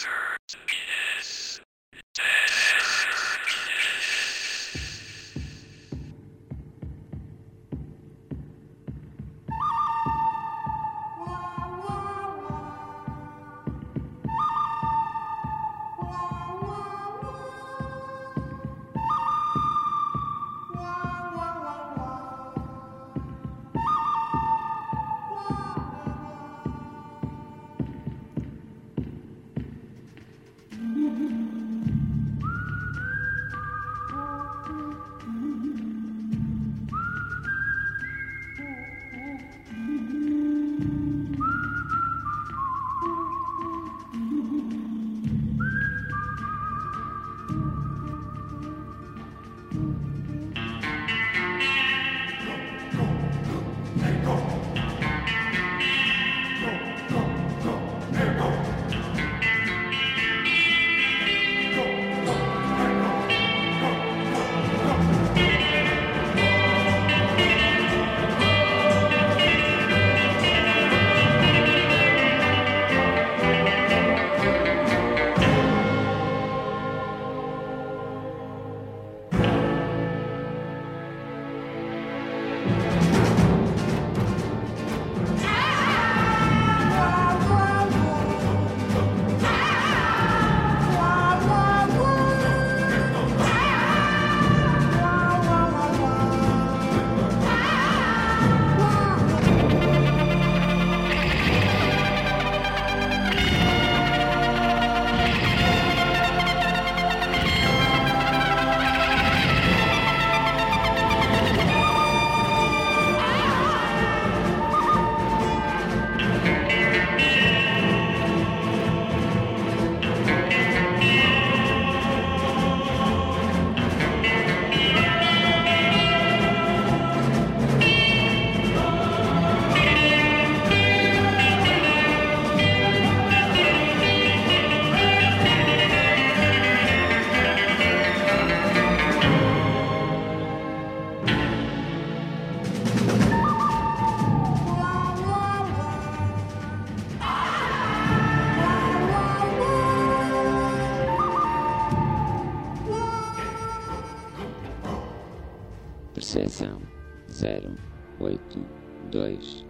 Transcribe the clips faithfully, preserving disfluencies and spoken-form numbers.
Percepção zero oito dois.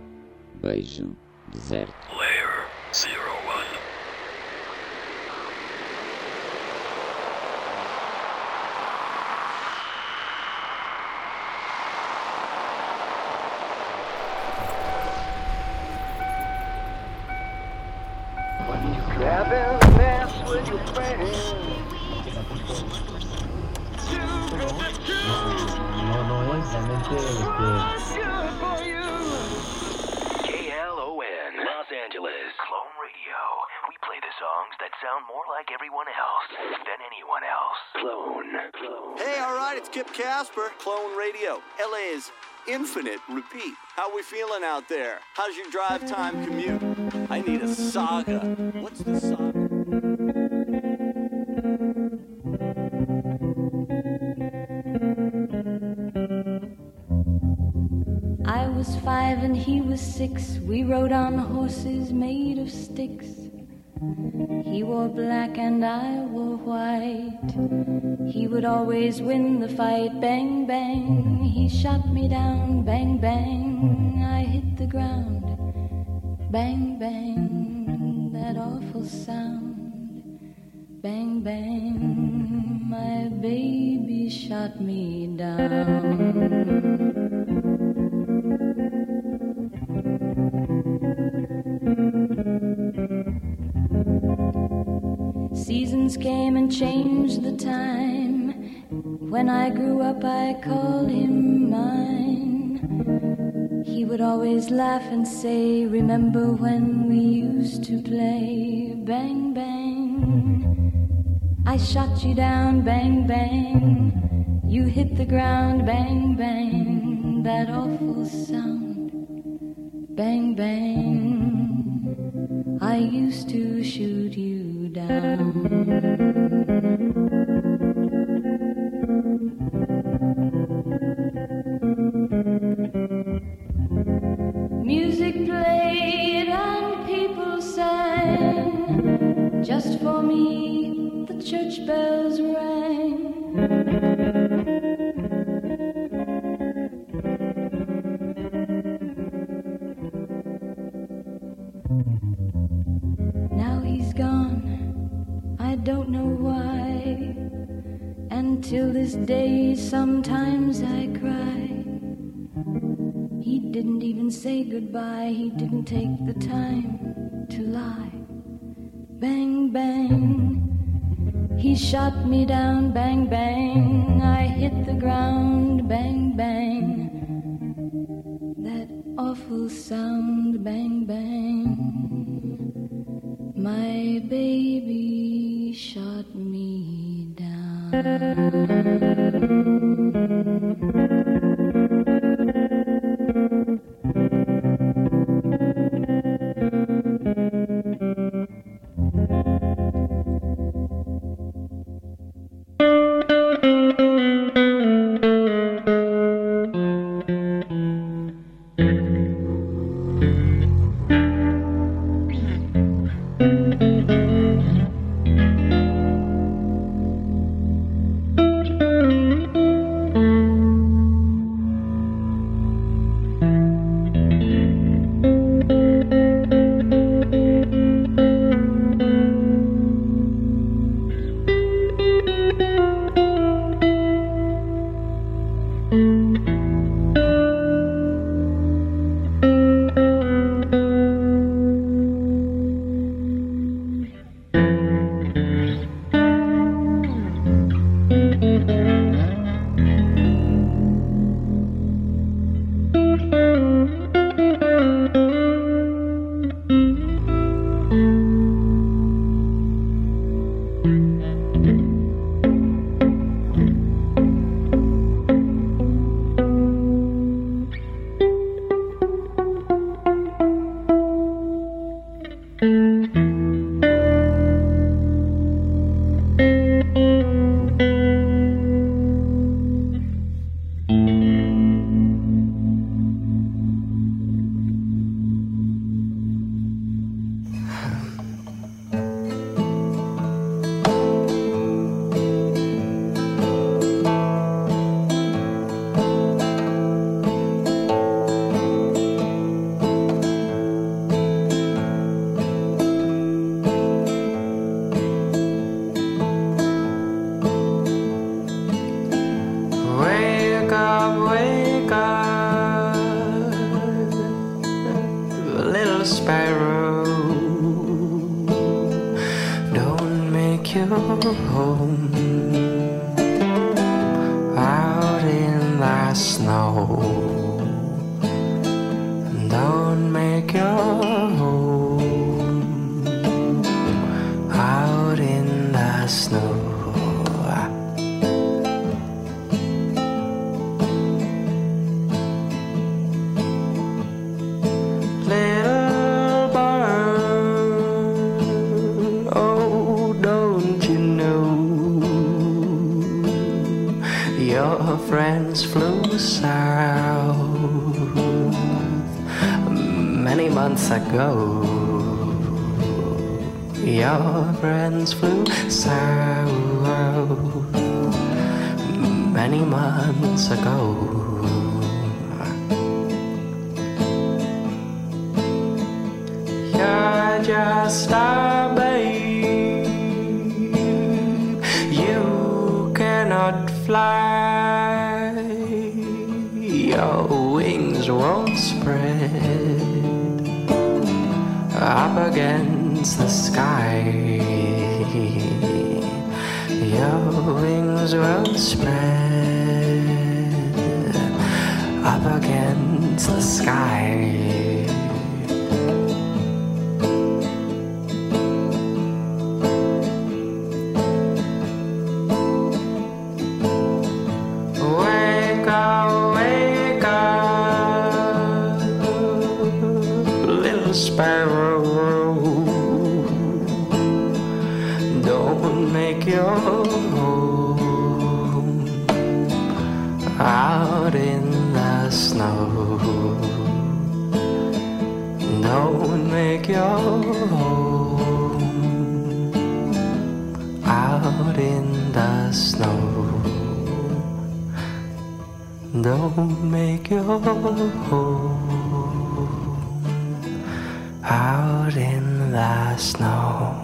Beijo deserto. Layer zero one. Grab and mess with your friends. No, no es realmente este. K L O N, Los Angeles. Clone Radio. We play the songs that sound more like everyone else than anyone else. Clone. Clone. Hey, all right, it's Kip Casper, Clone Radio. L A's Infinite Repeat. How we feeling out there? How's your drive time commute? I need a saga. What's the saga? I was five and he was six. We rode on horses made of sticks. He wore black and I wore white. He would always win the fight. Bang, bang, he shot me down. Bang, bang, I hit the ground. Bang, bang, that awful sound. Bang, bang, my baby shot me down. Seasons came and changed the time. When I grew up I called him mine. He would always laugh and say, remember when we used to play? Bang, bang, I shot you down. Bang, bang, you hit the ground. Bang, bang, that awful sound. Bang, bang, I used to shoot you down. Music played and people sang. Just for me, the church bells rang. Now he's gone, I don't know why. And till this day, sometimes I cry. He didn't even say goodbye, he didn't take the time to lie. Bang, bang, he shot me down, bang, bang. I hit the ground, bang, bang. That awful sound, bang, bang. My baby shot me down. Don't make your home the snow. Don't make your home out in the snow.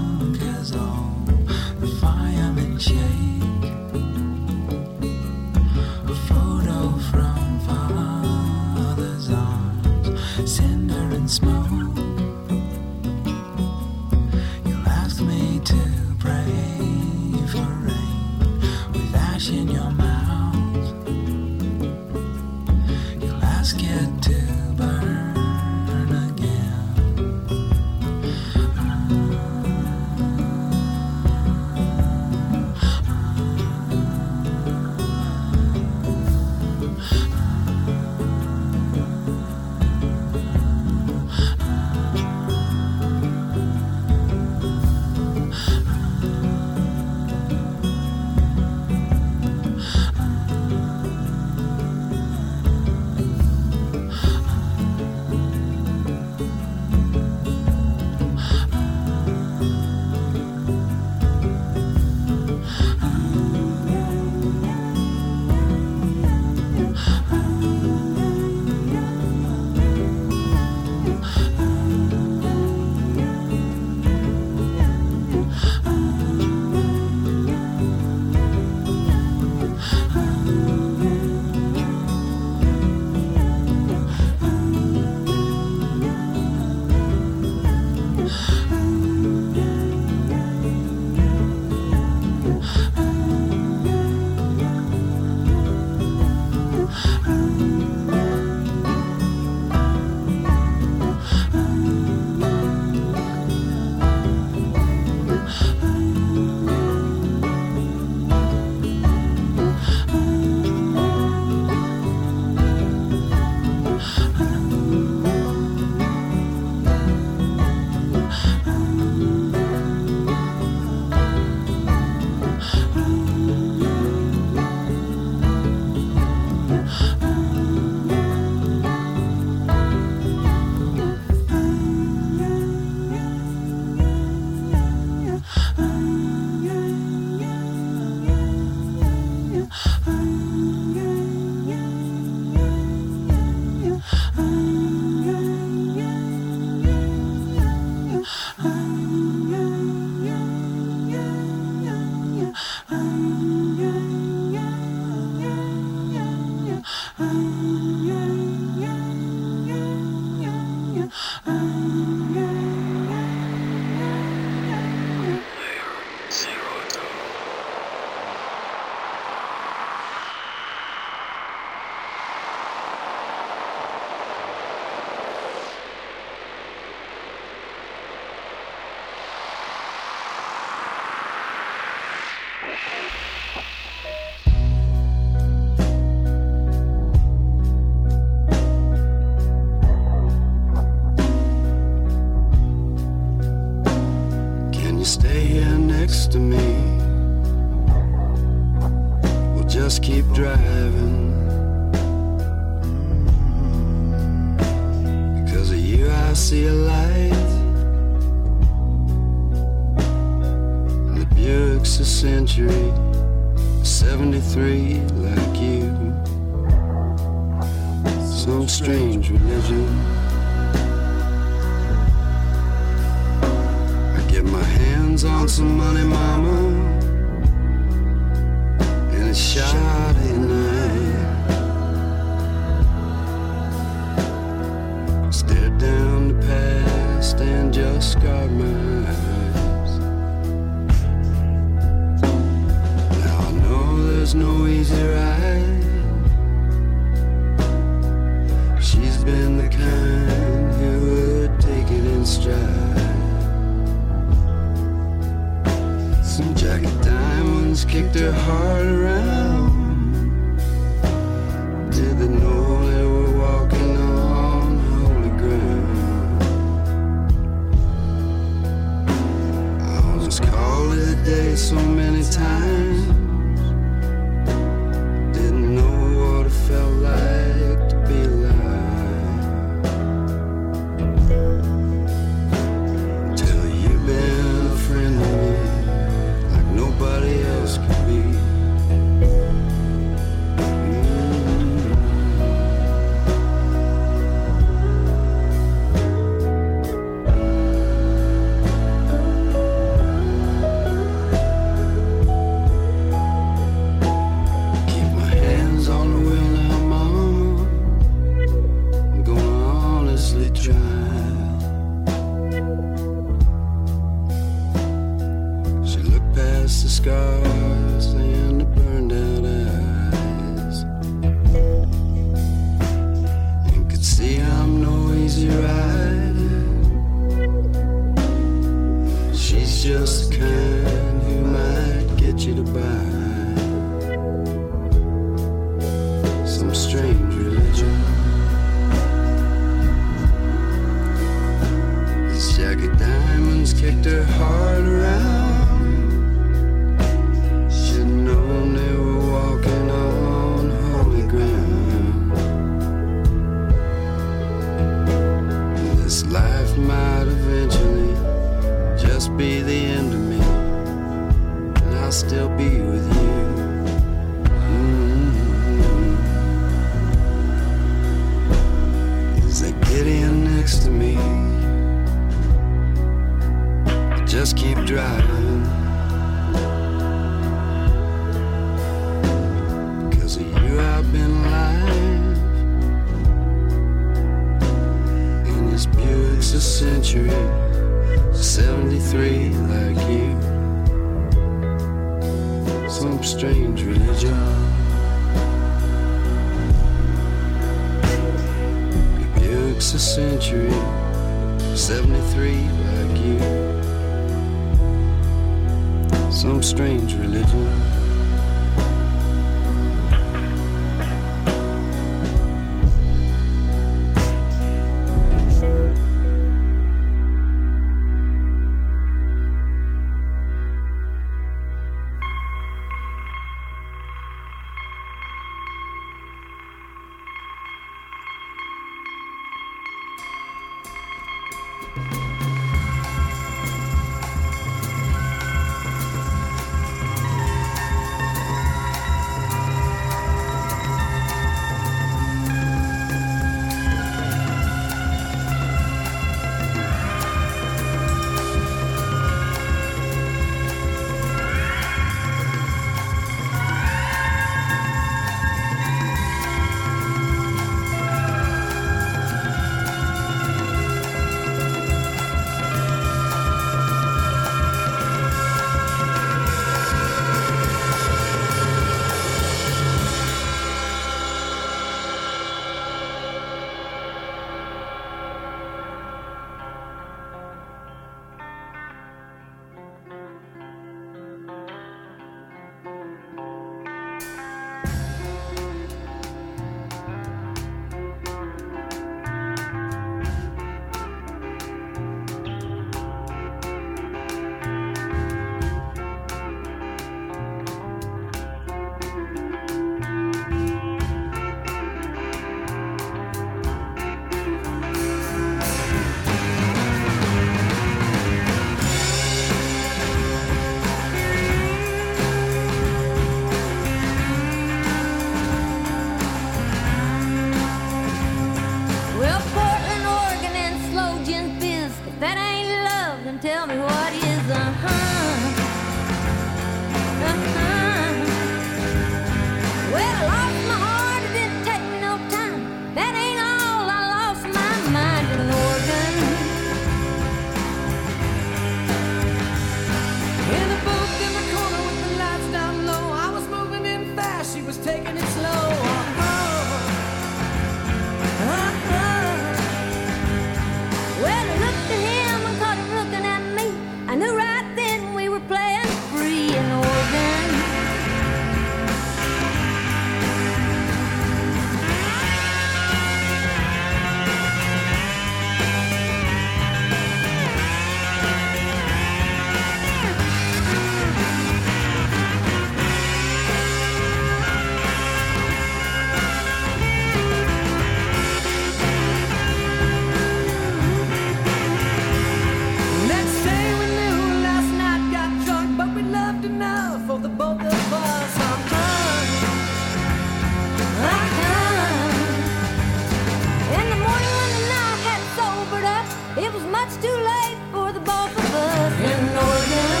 both of us. I'm done. I'm done. In the morning when the night had sobered up, it was much too late for the both of us in Oregon.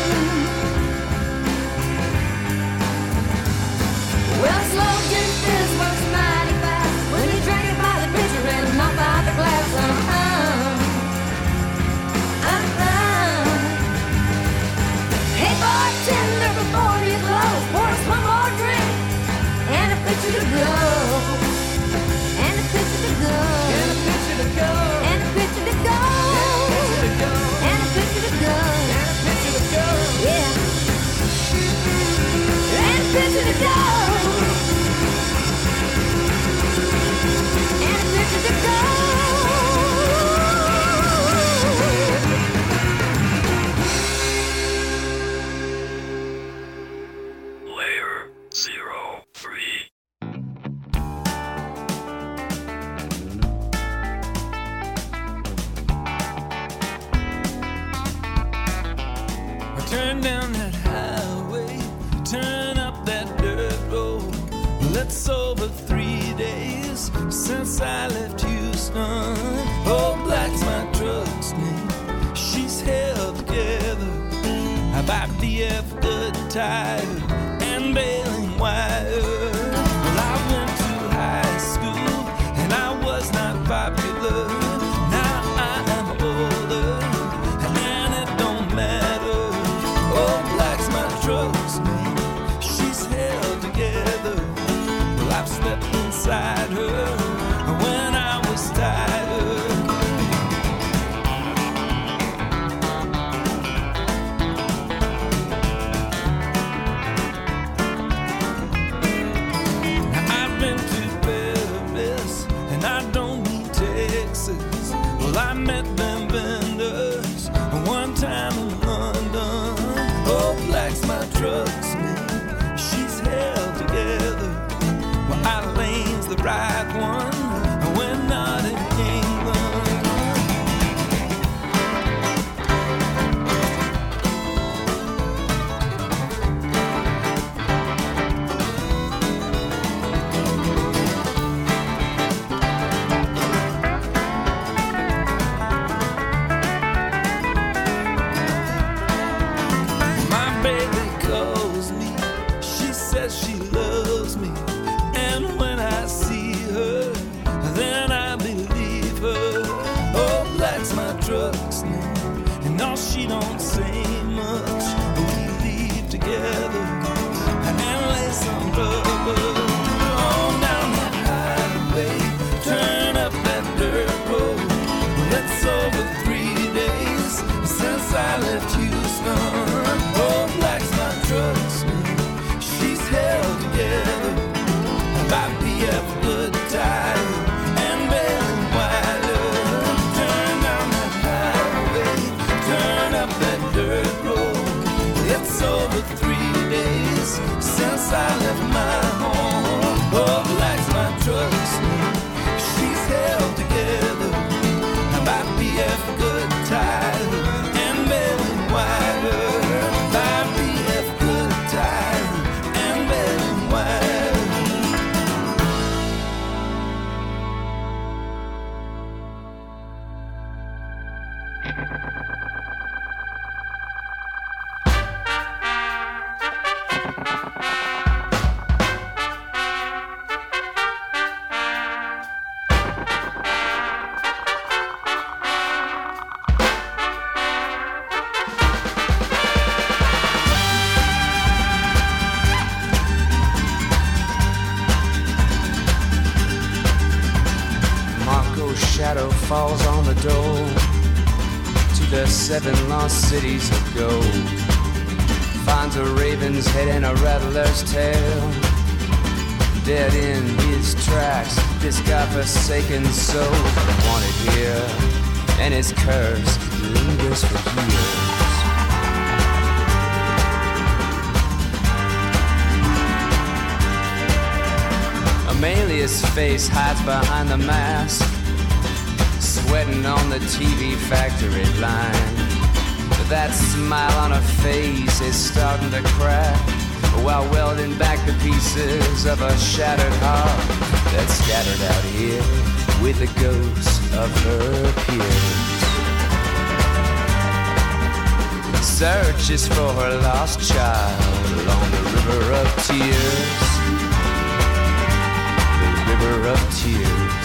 Well, slow gin fizz works mighty fast when you drink it by the pitcher and not by the glass. Uh-huh. Uh-huh. Hey, bartender, before you close, pour us one more drink and a picture to go. And a picture to go. And a picture to go. And a picture to go. And a picture to go. And a picture to go. Yeah. And a picture to go. And a picture to go. Layer zero three. I turn down that highway, turn up that dirt road. It's over three days since I left Houston. Oh, Black's my truck's name. She's held together by B F good tire and baling wire. Well, I went to high school and I was not popular. Now I am older and it don't matter. Oh, Black's my truck's name. She's held together. Well, I've slept inside her when I was tired. Now I've been to Paris and I don't mean Texas. Well, I met them vendors one time in London. Oh, Black's my truck's name. She's held together. Well, Eileen's the right one. We're not in England. My baby calls me. She says she loves me. And when I see her, then I believe her. Oh, Black's my truck's name. And no, she don't say much. We leave together and lay some rubber. On down that highway, turn up that dirt road. Well, it's over three days since I left Houston. Oh, Black's my truck's name. She's held together by B F good tire and bailing wire. Turn down that highway, turn up that dirt road. It's over three days since I left my home. Oh, Black's my truck's name. She's held together by B F good tire and bailing wire. By B F good tire and bailing wire. Marco's shadow falls on the door to the seven lost cities of gold. Finds a raven's head and a rattler's tail. Dead in his tracks, this godforsaken soul. Wanted here, and his curse lingers for years. Amelia's face hides behind the mask, sweating on the T V factory line. That smile on her face is starting to crack. while welding back the pieces of a shattered heart that's scattered out here with the ghosts of her peers. Searches for her lost child along the river of tears. The river of tears.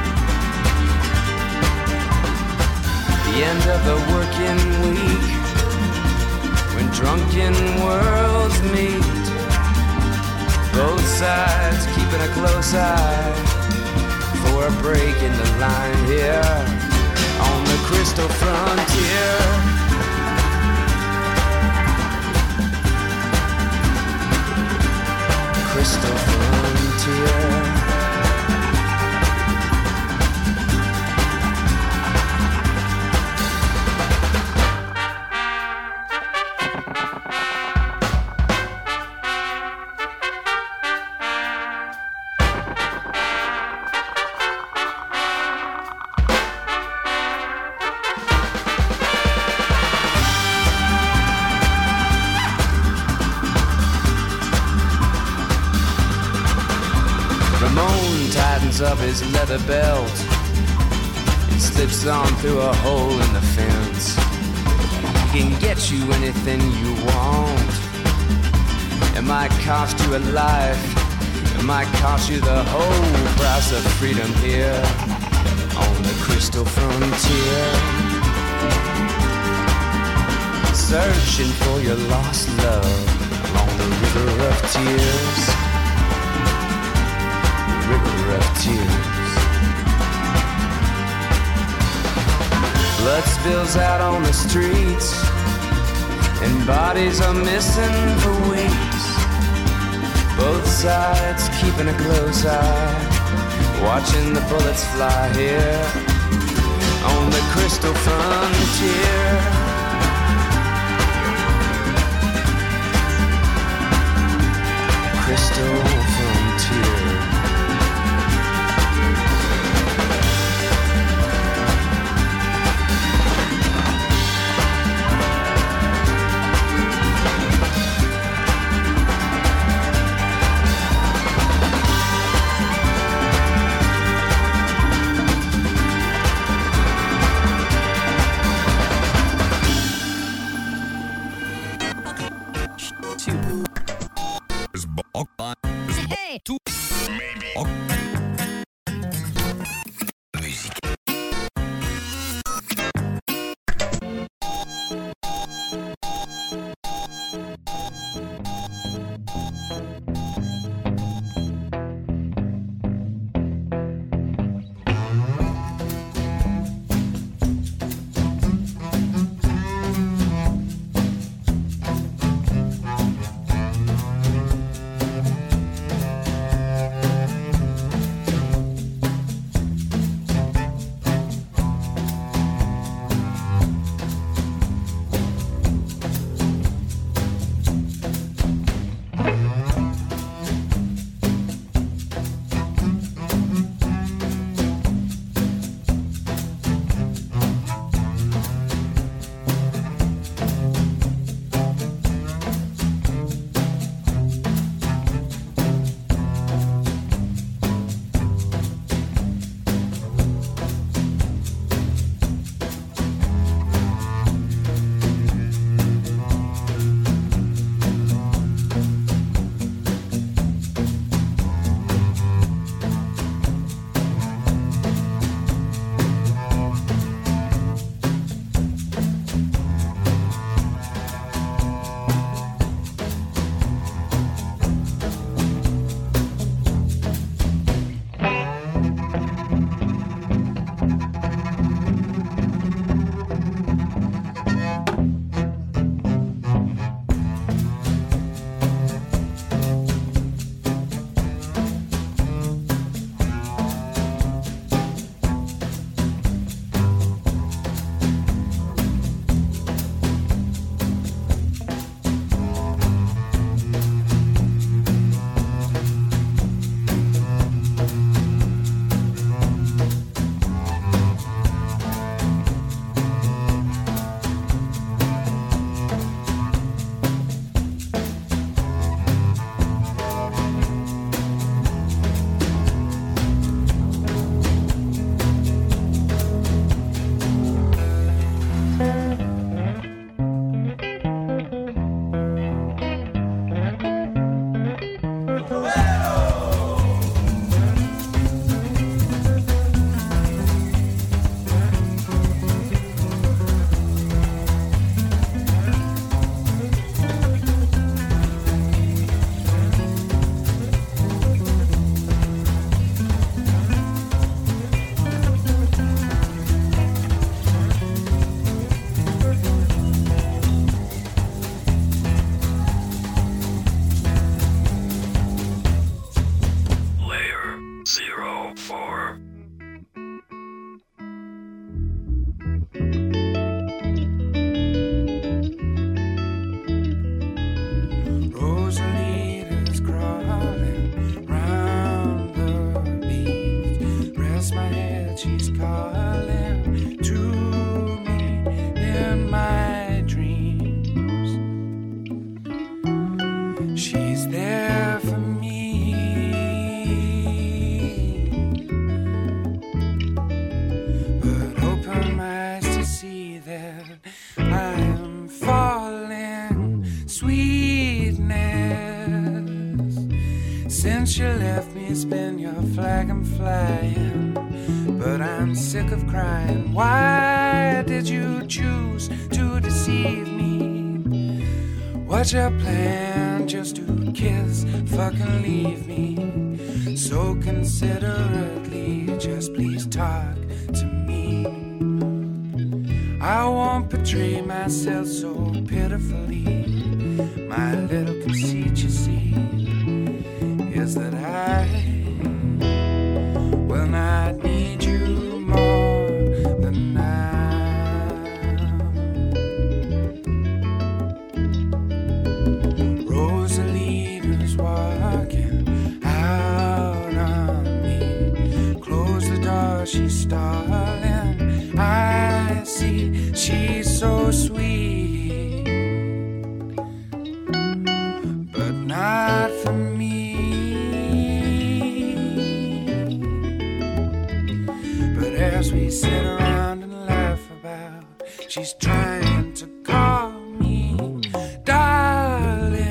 The end of the working week, when drunken worlds meet, both sides keeping a close eye for a break in the line here on the crystal frontier. Crystal frontier. Up his leather belt, it slips on through a hole in the fence. He can get you anything you want. It might cost you a life, it might cost you the whole price of freedom here on the crystal frontier. Searching for your lost love along the river of tears. River of tears. Blood spills out on the streets, and bodies are missing for weeks. Both sides keeping a close eye, watching the bullets fly here on the crystal frontier. Crystal frontier. oh four. Rosalita's crawling round the beach. Rest my head, she's calling to me in my dreams. She's there for me, but open my eyes to see that I am falling. Sweetness, since you left me, it's been your flag I'm flying, but I'm sick of crying. Why did you choose to deceive me? What's your plan? Just to kiss, fucking leave me so considerately. Just please talk to me. I won't betray myself so pitifully. My little conceit, you see, is that I will not need you more than now. Rosalita's walking out on me. Close the door, she's stalling. I see she's so sweet, but not for me. But as we sit around and laugh about, she's trying to call me darling.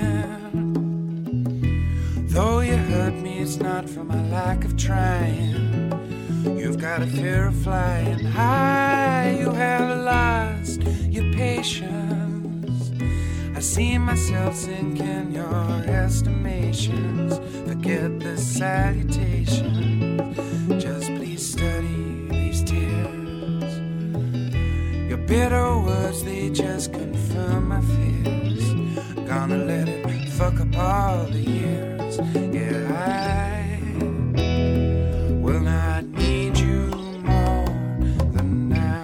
Though you hurt me, it's not for my lack of trying. You've got a fear of flying high. You have lost your patience. I see myself sink in your estimations. Forget the salutations. Just please study these tears. Your bitter words, they just confirm my fears. Gonna let it fuck up all the years. Yeah, I will not need you more than now.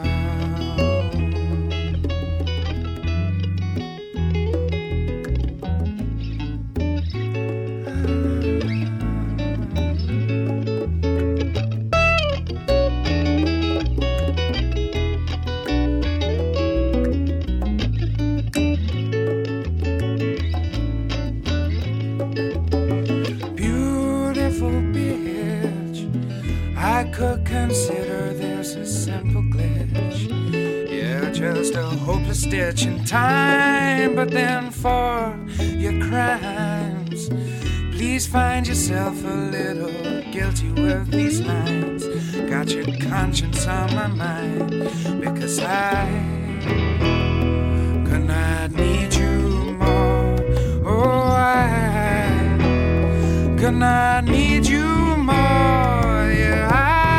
Beautiful bitch, I could consider this a simple glitch. Yeah, just a hopeless stitch in time. But then for your crimes, please find yourself a little guilty with these lines. Got your conscience on my mind, because I could not need you more. Oh, I could not need you more. Yeah,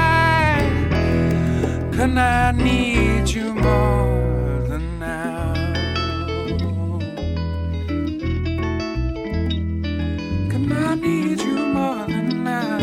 I could not need you more than now. Could not need you more than now.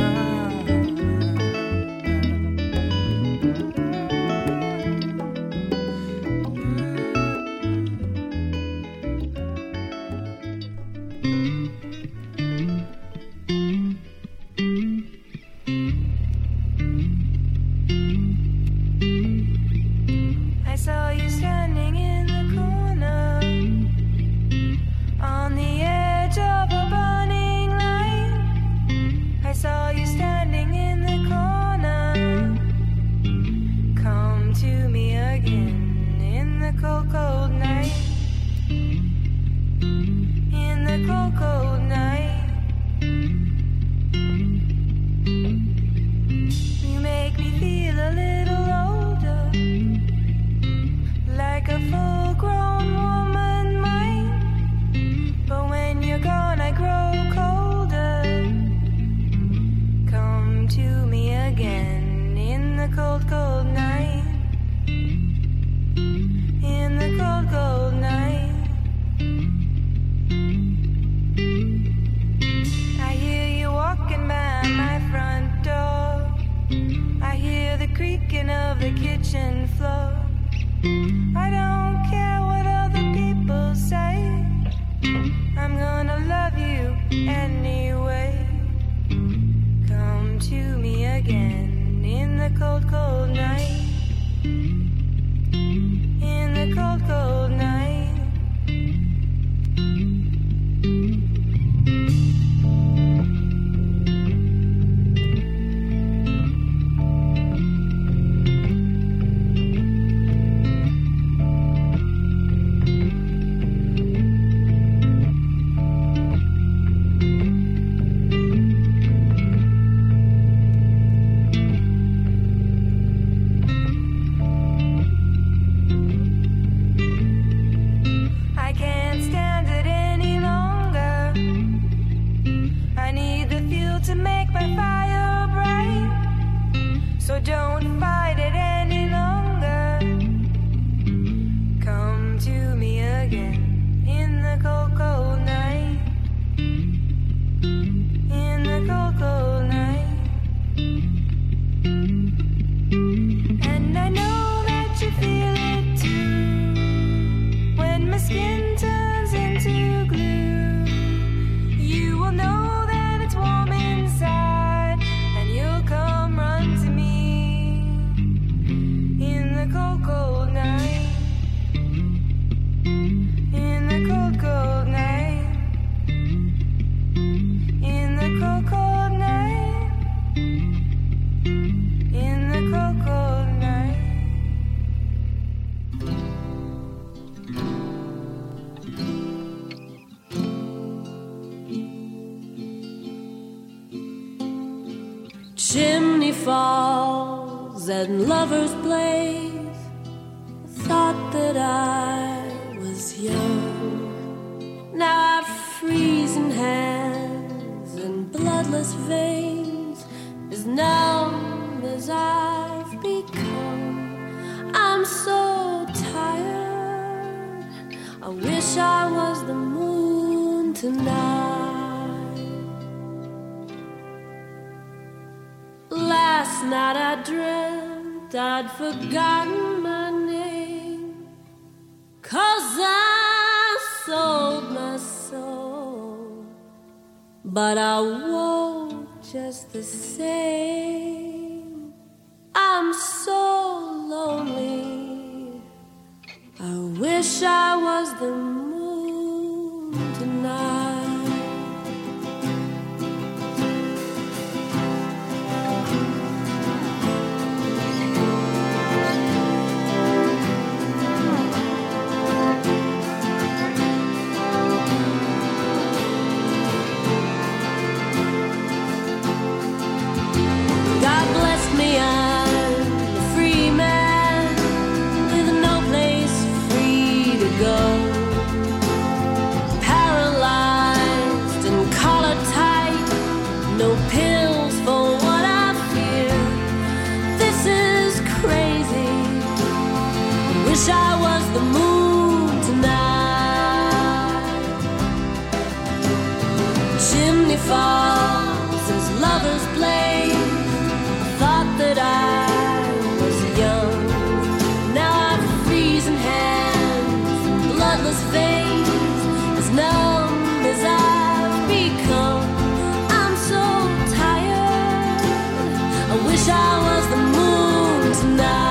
I saw you standing in the corner on the edge of a burning light. I saw you standing in the corner. Come to me again in the cold, cold night. In the cold, cold night. You make me feel a little older, like a full-grown woman might. But when you're gone, I grow colder. Come to me again in the cold, cold night. In the cold, cold night. I hear you walking by my front door. the kitchen floor. I don't care what other people say. I'm gonna love you anyway. Come to me again in the cold, cold night. In the cold, cold night. So don't fight it any longer. Come to me again in the cold, cold night. In the cold, cold night. And I know that you feel it too. When my skin turns into glue, you will know that it's warm inside, and you'll come run to me. Cold, cold night. In the cold, cold night. In the cold, cold night. In the cold, cold night. Chimney falls and lovers play. Thought that I was young. Now I've freezing hands and bloodless veins, as numb as I've become. I'm so tired. I wish I was the moon tonight. Last night I dreamt I'd forgotten my name, 'cause I sold my soul, but I won't just the same. I'm so lonely. I wish I was the moon tonight. Wish I was the moon tonight. Chimney falls as lovers play. I thought that I was young. Now I've freezing hands and bloodless veins, as numb as I've become. I'm so tired. I wish I was the moon tonight.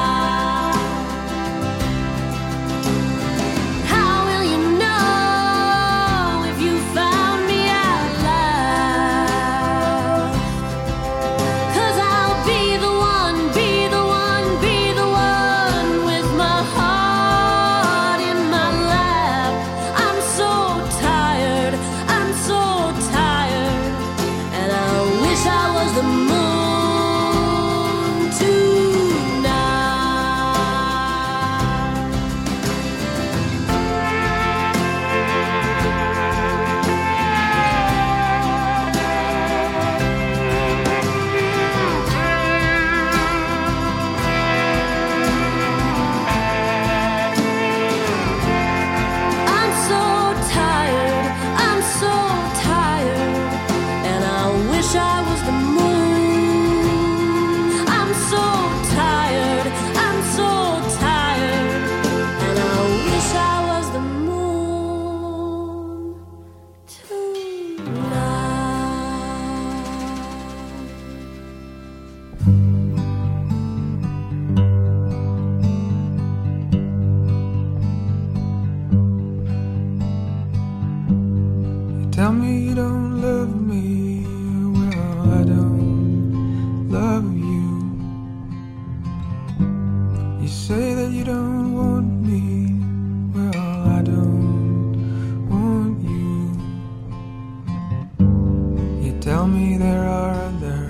Tell me there are other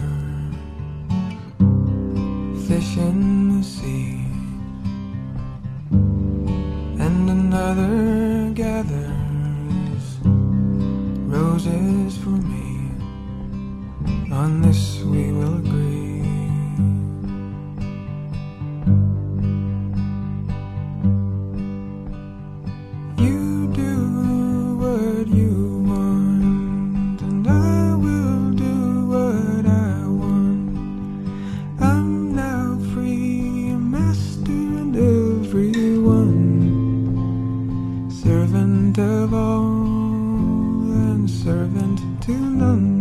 fish in the sea, and another gathers roses for me. On this we will agree. You do what you want, and I will do what I want. I'm now free, a master and everyone, servant of all and servant to none.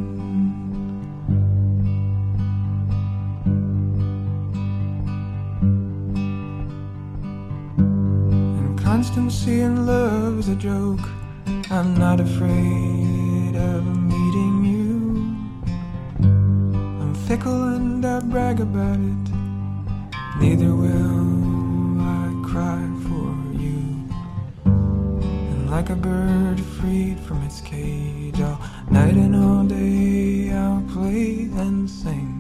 Constancy and love's a joke. I'm not afraid of meeting you. I'm fickle and I brag about it. Neither will I cry for you. And like a bird freed from its cage, all night and all day I'll play and sing.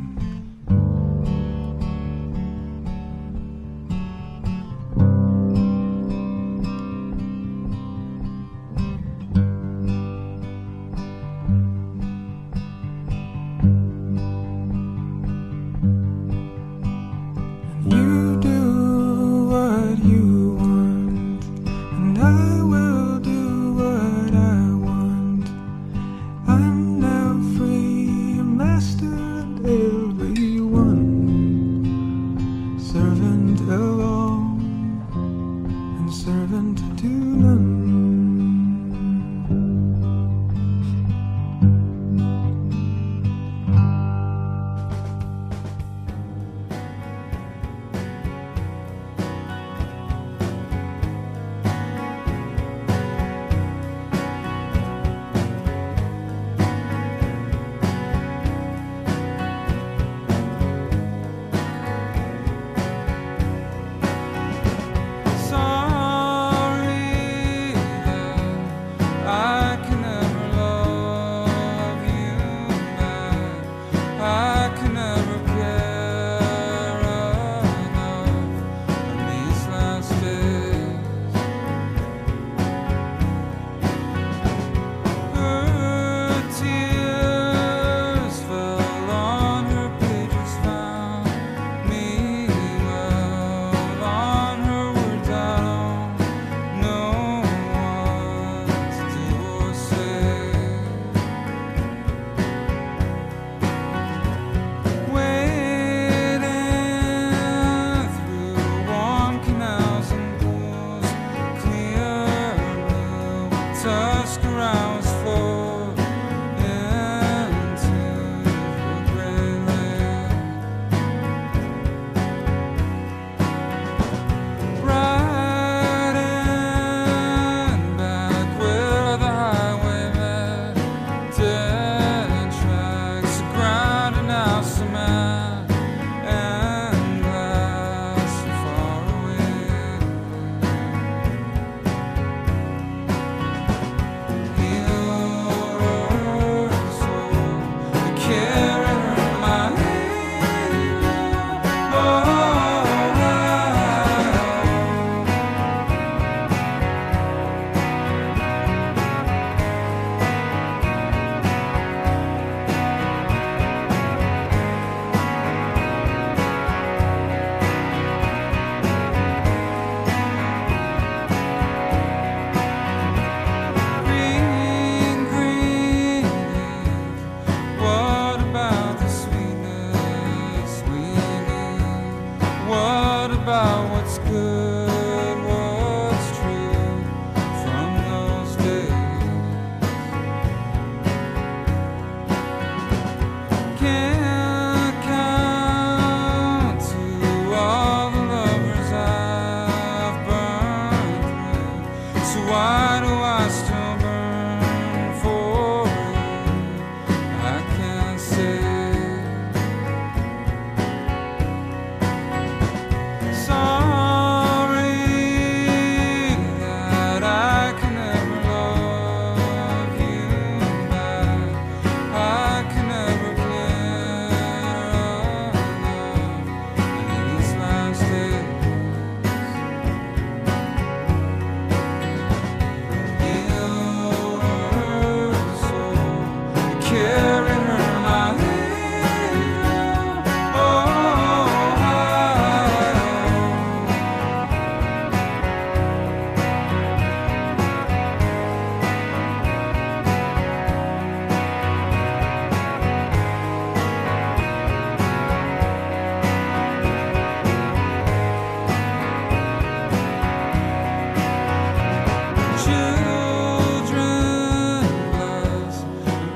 Tuscarora's floor in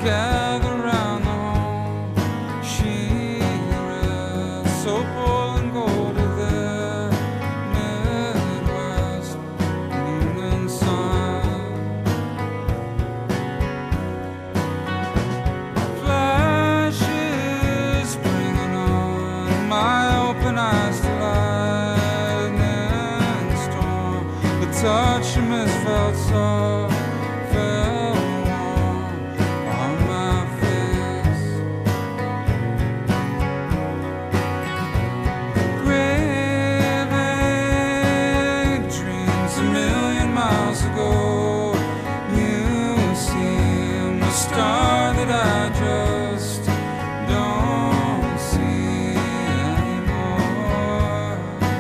gather round the home she rests, so full and gold of their Midwest moon and sun. Flashes bringing on my open eyes to lightning storm. The touch of misfelt soul fell warm on my face. Graving dreams a million miles ago, you seem the star that I just don't see anymore.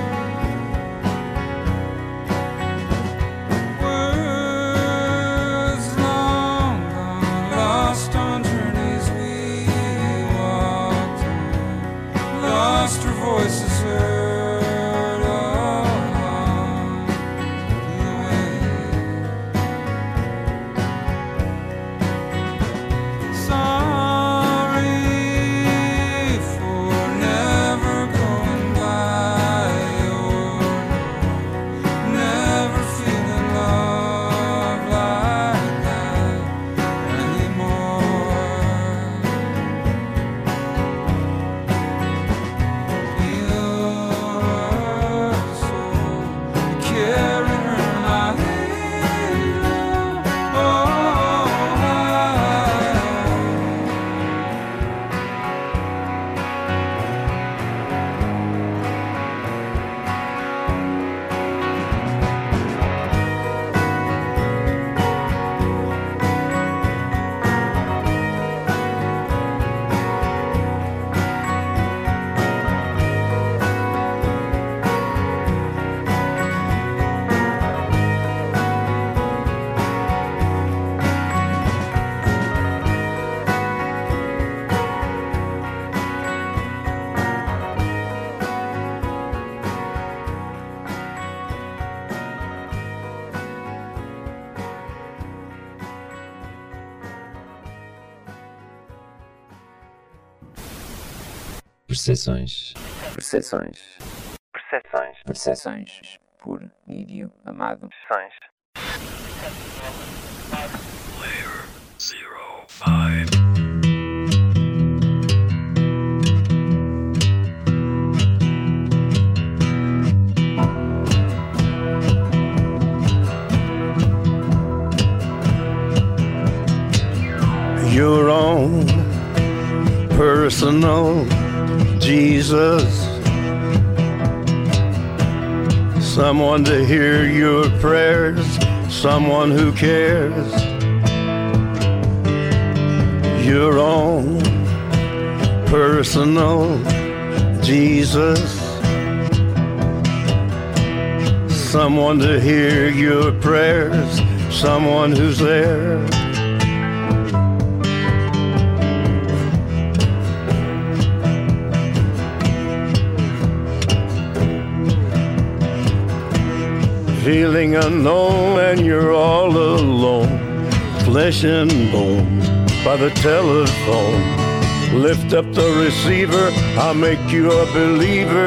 Words long gone, lost on journeys we walked on, lost her voices heard along the way. Sorry for never going by your door, never feeling love like that anymore. Your soul, carry her in my hand. Oh, I Percepções. Percepções. Percepções. Percepções. Por Nídio Amado. Layer zero five. Your own personal Jesus, someone to hear your prayers, someone who cares. Your own personal Jesus, someone to hear your prayers, someone who's there. Feeling unknown and you're all alone, flesh and bone by the telephone. Lift up the receiver, I'll make you a believer.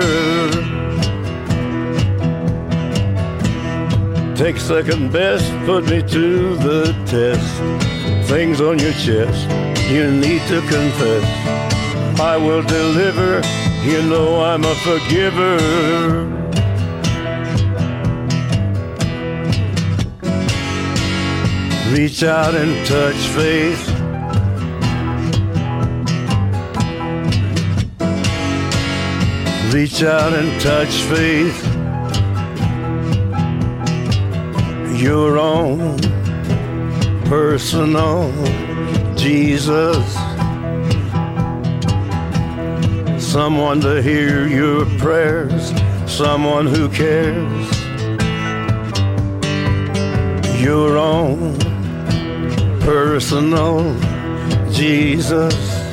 Take second best, put me to the test. Things on your chest, you need to confess. I will deliver, you know I'm a forgiver. Reach out and touch faith. Reach out and touch faith. Your own personal Jesus, someone to hear your prayers, someone who cares. Your own personal Jesus,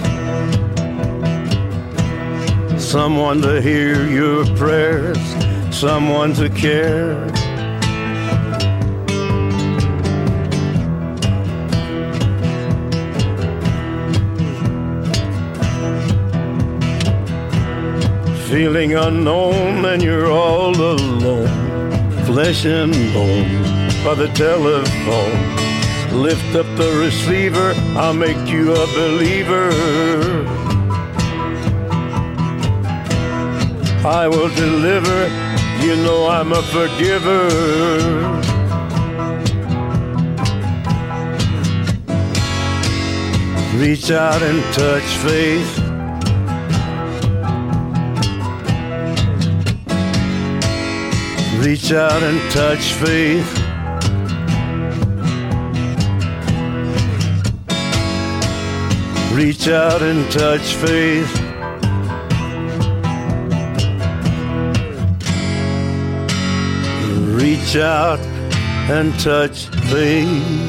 someone to hear your prayers, someone to care. feeling unknown and you're all alone, flesh and bone by the telephone. Lift up the receiver, I'll make you a believer. I will deliver, you know I'm a forgiver. Reach out and touch faith. Reach out and touch faith. Reach out and touch faith. Reach out and touch faith.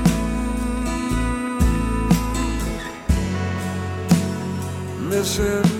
Missing